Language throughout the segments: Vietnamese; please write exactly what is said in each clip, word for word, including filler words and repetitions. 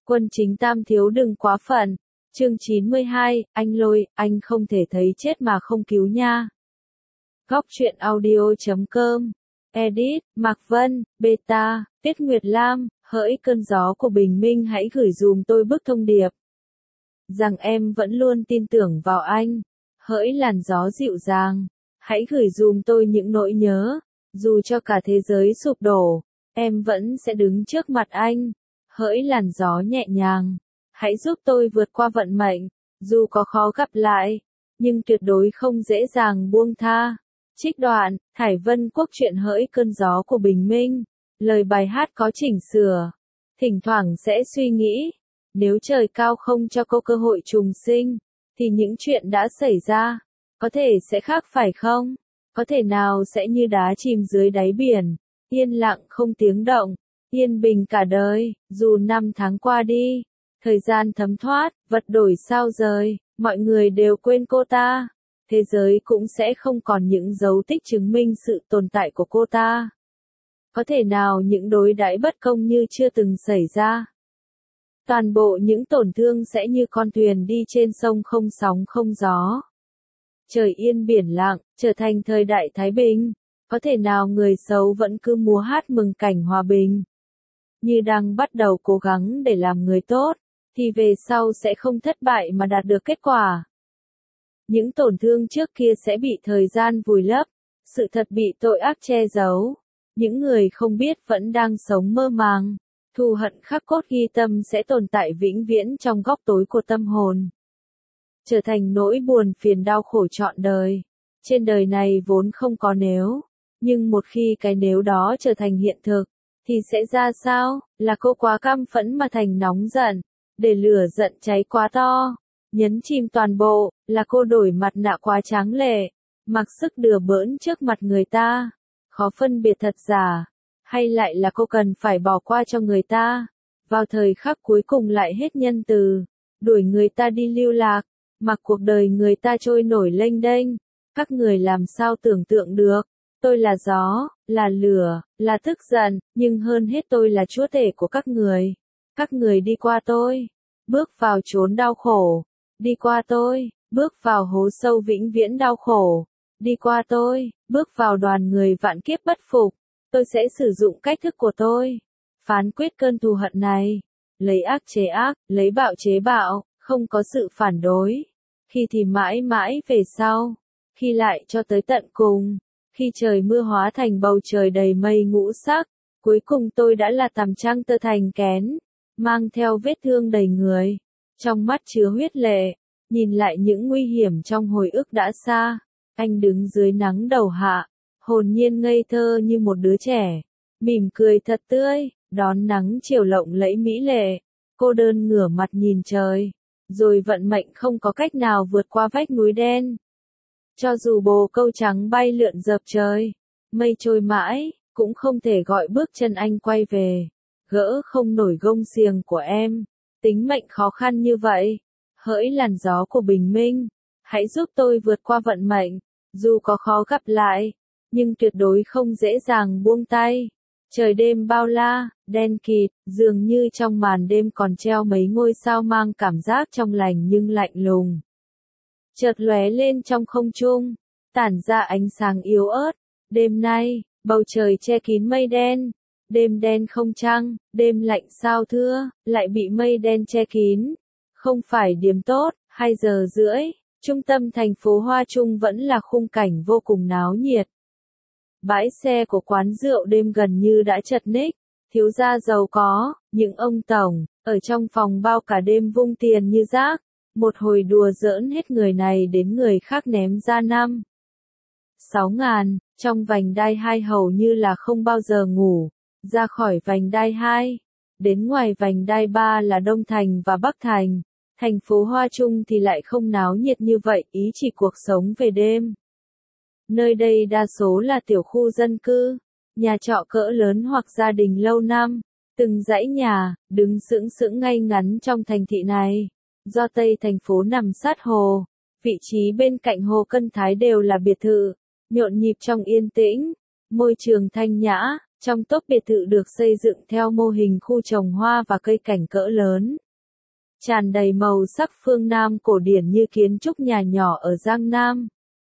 Quân chính tam thiếu đừng quá phận. Chương chín mươi hai, anh Lôi, anh không thể thấy chết mà không cứu nha. Góc truyện audio chấm com. Edit, Mạc Vân, Beta, Tiết Nguyệt Lam, hỡi cơn gió của bình minh hãy gửi dùm tôi bức thông điệp. Rằng em vẫn luôn tin tưởng vào anh. Hỡi làn gió dịu dàng, hãy gửi dùm tôi những nỗi nhớ. Dù cho cả thế giới sụp đổ, em vẫn sẽ đứng trước mặt anh. Hỡi làn gió nhẹ nhàng, hãy giúp tôi vượt qua vận mệnh. Dù có khó gặp lại, nhưng tuyệt đối không dễ dàng buông tha. Trích đoạn, Thải Vân Quốc truyện hỡi cơn gió của bình minh. Lời bài hát có chỉnh sửa. Thỉnh thoảng sẽ suy nghĩ, nếu trời cao không cho cô cơ hội trùng sinh, thì những chuyện đã xảy ra, có thể sẽ khác phải không? Có thể nào sẽ như đá chìm dưới đáy biển, yên lặng không tiếng động, yên bình cả đời, dù năm tháng qua đi, thời gian thấm thoát, vật đổi sao rời, mọi người đều quên cô ta. Thế giới cũng sẽ không còn những dấu tích chứng minh sự tồn tại của cô ta. Có thể nào những đối đãi bất công như chưa từng xảy ra? Toàn bộ những tổn thương sẽ như con thuyền đi trên sông không sóng không gió. Trời yên biển lặng, trở thành thời đại thái bình. Có thể nào người xấu vẫn cứ múa hát mừng cảnh hòa bình? Như đang bắt đầu cố gắng để làm người tốt, thì về sau sẽ không thất bại mà đạt được kết quả. Những tổn thương trước kia sẽ bị thời gian vùi lấp, sự thật bị tội ác che giấu. Những người không biết vẫn đang sống mơ màng. Thù hận khắc cốt ghi tâm sẽ tồn tại vĩnh viễn trong góc tối của tâm hồn. Trở thành nỗi buồn phiền đau khổ trọn đời. Trên đời này vốn không có nếu. Nhưng một khi cái nếu đó trở thành hiện thực, thì sẽ ra sao? Là cô quá căm phẫn mà thành nóng giận. Để lửa giận cháy quá to. Nhấn chìm toàn bộ, là cô đổi mặt nạ quá tráng lệ. Mặc sức đừa bỡn trước mặt người ta. Khó phân biệt thật giả. Hay lại là cô cần phải bỏ qua cho người ta. Vào thời khắc cuối cùng lại hết nhân từ. Đuổi người ta đi lưu lạc. Mặc cuộc đời người ta trôi nổi lênh đênh. Các người làm sao tưởng tượng được. Tôi là gió, là lửa, là tức giận. Nhưng hơn hết tôi là chúa tể của các người. Các người đi qua tôi. Bước vào chốn đau khổ. Đi qua tôi. Bước vào hố sâu vĩnh viễn đau khổ. Đi qua tôi. Bước vào đoàn người vạn kiếp bất phục. Tôi sẽ sử dụng cách thức của tôi. Phán quyết cơn thù hận này. Lấy ác chế ác, lấy bạo chế bạo, không có sự phản đối. Khi thì mãi mãi về sau. Khi lại cho tới tận cùng. Khi trời mưa hóa thành bầu trời đầy mây ngũ sắc. Cuối cùng tôi đã là tằm trăng tơ thành kén. Mang theo vết thương đầy người. Trong mắt chứa huyết lệ. Nhìn lại những nguy hiểm trong hồi ức đã xa. Anh đứng dưới nắng đầu hạ. Hồn nhiên ngây thơ như một đứa trẻ. Mỉm cười thật tươi, đón nắng chiều lộng lẫy mỹ lệ. Cô đơn ngửa mặt nhìn trời. Rồi vận mệnh không có cách nào vượt qua vách núi đen. Cho dù bồ câu trắng bay lượn dợp trời. Mây trôi mãi, cũng không thể gọi bước chân anh quay về. Gỡ không nổi gông xiềng của em. Tính mệnh khó khăn như vậy. Hỡi làn gió của bình minh. Hãy giúp tôi vượt qua vận mệnh. Dù có khó gặp lại. Nhưng tuyệt đối không dễ dàng buông tay. Trời đêm bao la, đen kịt, dường như trong màn đêm còn treo mấy ngôi sao mang cảm giác trong lành nhưng lạnh lùng. Chợt lóe lên trong không trung, tản ra ánh sáng yếu ớt. Đêm nay, bầu trời che kín mây đen. Đêm đen không trăng, đêm lạnh sao thưa, lại bị mây đen che kín. Không phải điểm tốt, hai giờ rưỡi, trung tâm thành phố Hoa Trung vẫn là khung cảnh vô cùng náo nhiệt. Bãi xe của quán rượu đêm gần như đã chật ních, thiếu gia giàu có, những ông tổng, ở trong phòng bao cả đêm vung tiền như rác, một hồi đùa giỡn hết người này đến người khác ném ra năm. Sáu ngàn, trong vành đai hai hầu như là không bao giờ ngủ, ra khỏi vành đai hai, đến ngoài vành đai ba là Đông Thành và Bắc Thành, thành phố Hoa Trung thì lại không náo nhiệt như vậy, ý chỉ cuộc sống về đêm. Nơi đây đa số là tiểu khu dân cư, nhà trọ cỡ lớn hoặc gia đình lâu năm, từng dãy nhà, đứng sững sững ngay ngắn trong thành thị này. Do Tây thành phố nằm sát hồ, vị trí bên cạnh hồ Cân Thái đều là biệt thự, nhộn nhịp trong yên tĩnh, môi trường thanh nhã, Trong tốp biệt thự được xây dựng theo mô hình khu trồng hoa và cây cảnh cỡ lớn. Tràn đầy màu sắc phương Nam cổ điển như kiến trúc nhà nhỏ ở Giang Nam.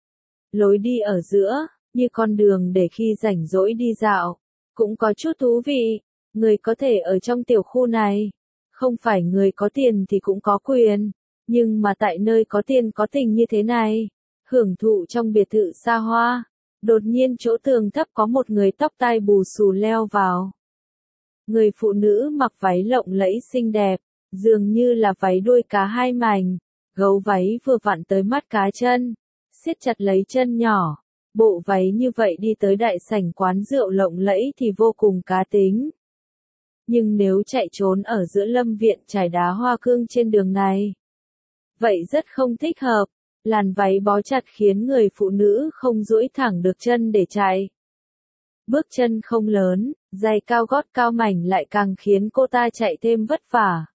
Lối đi ở giữa, như con đường để khi rảnh rỗi đi dạo, cũng có chút thú vị. Người có thể ở trong tiểu khu này, không phải người có tiền thì cũng có quyền, nhưng mà tại nơi có tiền có tình như thế này, hưởng thụ trong biệt thự xa hoa, đột nhiên chỗ tường thấp có một người tóc tai bù xù leo vào. Người phụ nữ mặc váy lộng lẫy xinh đẹp, dường như là váy đuôi cá hai mảnh, gấu váy vừa vặn tới mắt cá chân, siết chặt lấy chân nhỏ. Bộ váy như vậy đi tới đại sảnh quán rượu lộng lẫy thì vô cùng cá tính. Nhưng nếu chạy trốn ở giữa lâm viện trải đá hoa cương trên đường này, vậy rất không thích hợp. Làn váy bó chặt khiến người phụ nữ không duỗi thẳng được chân để chạy. Bước chân không lớn, giày cao gót cao mảnh lại càng khiến cô ta chạy thêm vất vả.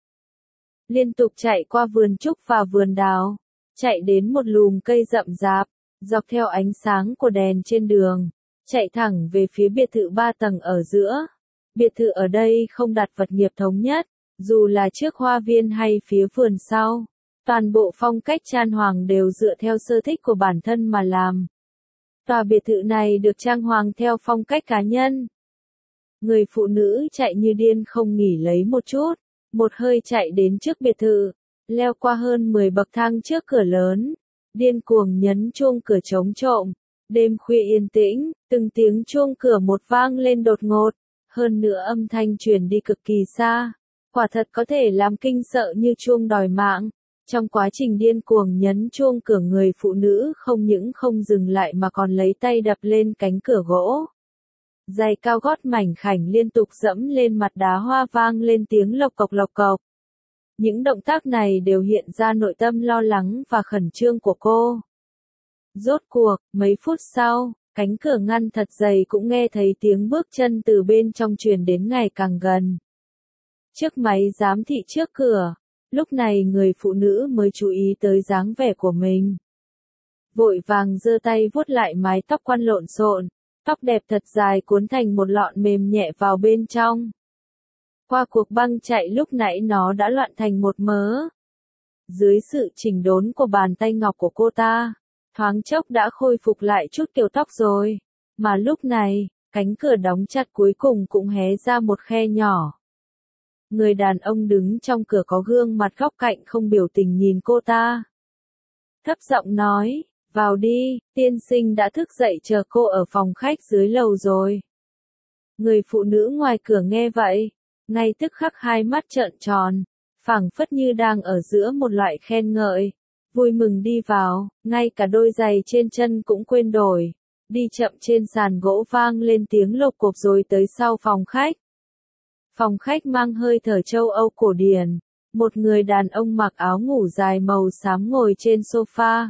Liên tục chạy qua vườn trúc và vườn đào, chạy đến một lùm cây rậm rạp, dọc theo ánh sáng của đèn trên đường, chạy thẳng về phía biệt thự ba tầng ở giữa. Biệt thự ở đây không đặt vật nghiệp thống nhất, dù là trước hoa viên hay phía vườn sau. Toàn bộ phong cách trang hoàng đều dựa theo sở thích của bản thân mà làm. Tòa biệt thự này được trang hoàng theo phong cách cá nhân. Người phụ nữ chạy như điên không nghỉ lấy một chút, một hơi chạy đến trước biệt thự, leo qua hơn mười bậc thang trước cửa lớn, điên cuồng nhấn chuông cửa chống trộm. Đêm khuya yên tĩnh, từng tiếng chuông cửa một vang lên đột ngột, hơn nữa âm thanh truyền đi cực kỳ xa, quả thật có thể làm kinh sợ như chuông đòi mạng. Trong quá trình điên cuồng nhấn chuông cửa, người phụ nữ không những không dừng lại mà còn lấy tay đập lên cánh cửa gỗ. Giày cao gót mảnh khảnh liên tục dẫm lên mặt đá hoa vang lên tiếng lộc cộc lộc cộc. Những động tác này đều hiện ra nội tâm lo lắng và khẩn trương của cô. Rốt cuộc, mấy phút sau, cánh cửa ngăn thật dày cũng nghe thấy tiếng bước chân từ bên trong truyền đến ngày càng gần. Chiếc máy giám thị trước cửa. Lúc này người phụ nữ mới chú ý tới dáng vẻ của mình. Vội vàng giơ tay vuốt lại mái tóc quăn lộn xộn, tóc đẹp thật dài cuốn thành một lọn mềm nhẹ vào bên trong. Qua cuộc băng chạy lúc nãy nó đã loạn thành một mớ. Dưới sự chỉnh đốn của bàn tay ngọc của cô ta, thoáng chốc đã khôi phục lại chút kiểu tóc rồi. Mà lúc này, cánh cửa đóng chặt cuối cùng cũng hé ra một khe nhỏ. Người đàn ông đứng trong cửa có gương mặt góc cạnh không biểu tình nhìn cô ta. Thấp giọng nói, vào đi, tiên sinh đã thức dậy chờ cô ở phòng khách dưới lầu rồi. Người phụ nữ ngoài cửa nghe vậy, ngay tức khắc hai mắt trợn tròn, phảng phất như đang ở giữa một loại khen ngợi, vui mừng đi vào, ngay cả đôi giày trên chân cũng quên đổi, đi chậm trên sàn gỗ vang lên tiếng lộc cộc rồi tới sau phòng khách. Phòng khách mang hơi thở châu Âu cổ điển, một người đàn ông mặc áo ngủ dài màu xám ngồi trên sofa.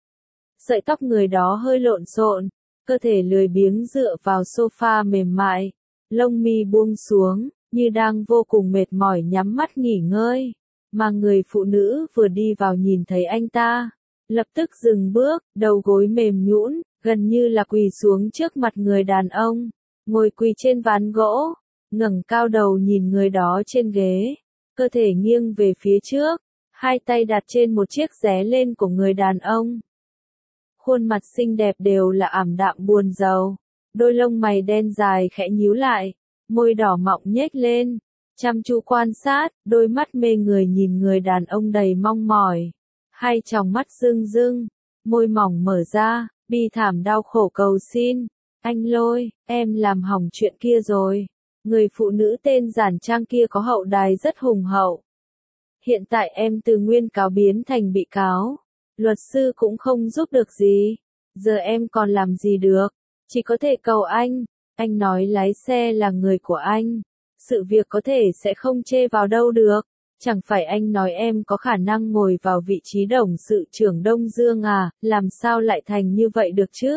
Sợi tóc người đó hơi lộn xộn, cơ thể lười biếng dựa vào sofa mềm mại, lông mi buông xuống, như đang vô cùng mệt mỏi nhắm mắt nghỉ ngơi. Mà người phụ nữ vừa đi vào nhìn thấy anh ta, lập tức dừng bước, đầu gối mềm nhũn, gần như là quỳ xuống trước mặt người đàn ông, ngồi quỳ trên ván gỗ. Ngẩng cao đầu nhìn người đó trên ghế, cơ thể nghiêng về phía trước, hai tay đặt trên một chiếc ré lên của người đàn ông. Khuôn mặt xinh đẹp đều là ảm đạm buồn rầu, đôi lông mày đen dài khẽ nhíu lại, môi đỏ mọng nhếch lên, chăm chú quan sát, đôi mắt mê người nhìn người đàn ông đầy mong mỏi, hai tròng mắt rưng rưng, môi mỏng mở ra, bi thảm đau khổ cầu xin, anh Lôi, em làm hỏng chuyện kia rồi. Người phụ nữ tên Giản Trang kia có hậu đài rất hùng hậu. Hiện tại em từ nguyên cáo biến thành bị cáo. Luật sư cũng không giúp được gì. Giờ em còn làm gì được. Chỉ có thể cầu anh. Anh nói lái xe là người của anh. Sự việc có thể sẽ không chê vào đâu được. Chẳng phải anh nói em có khả năng ngồi vào vị trí đồng sự trưởng Đông Dương à, làm sao lại thành như vậy được chứ?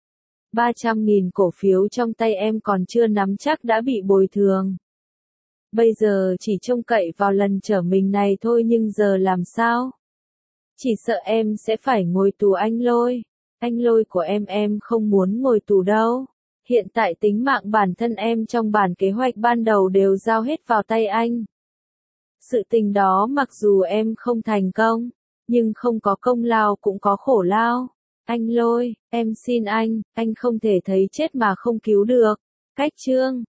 ba trăm nghìn cổ phiếu trong tay em còn chưa nắm chắc đã bị bồi thường. Bây giờ chỉ trông cậy vào lần trở mình này thôi, nhưng giờ làm sao? Chỉ sợ em sẽ phải ngồi tù anh Lôi. Anh Lôi của em em không muốn ngồi tù đâu. Hiện tại tính mạng bản thân em trong bản kế hoạch ban đầu đều giao hết vào tay anh. Sự tình đó mặc dù em không thành công, nhưng không có công lao cũng có khổ lao. Anh Lôi, em xin anh, anh không thể thấy chết mà không cứu được. Cách chương